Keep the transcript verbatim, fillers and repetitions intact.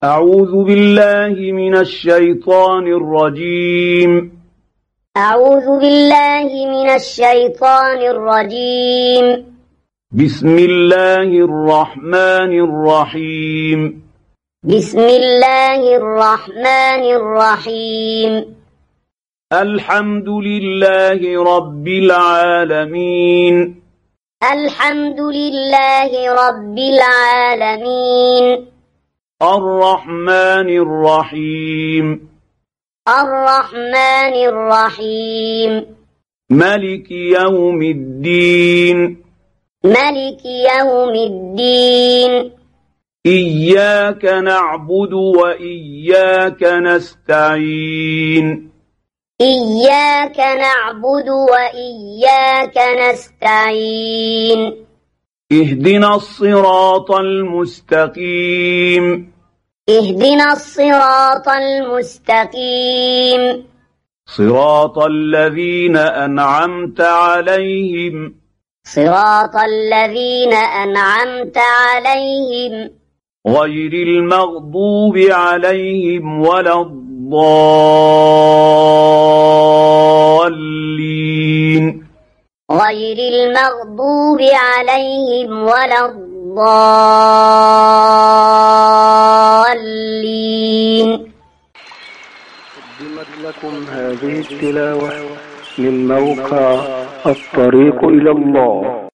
أعوذ بالله من الشيطان الرجيم أعوذ بالله من الشيطان الرجيم بسم الله الرحمن الرحيم بسم الله الرحمن الرحيم الحمد لله رب العالمين الحمد لله رب العالمين الرحمن الرحيم الرحمن الرحيم ملك يوم الدين ملك يوم الدين إياك نعبد وإياك نستعين إياك نعبد وإياك نستعين اهدنا الصراط المستقيم اهدنا الصراط المستقيم صراط الذين أنعمت عليهم صراط الذين أنعمت عليهم غير المغضوب عليهم ولا الضالين غير المغضوب عليهم ولا الضالين. قدمت لكم هذه التلاوة من موقع الطريق إلى الله.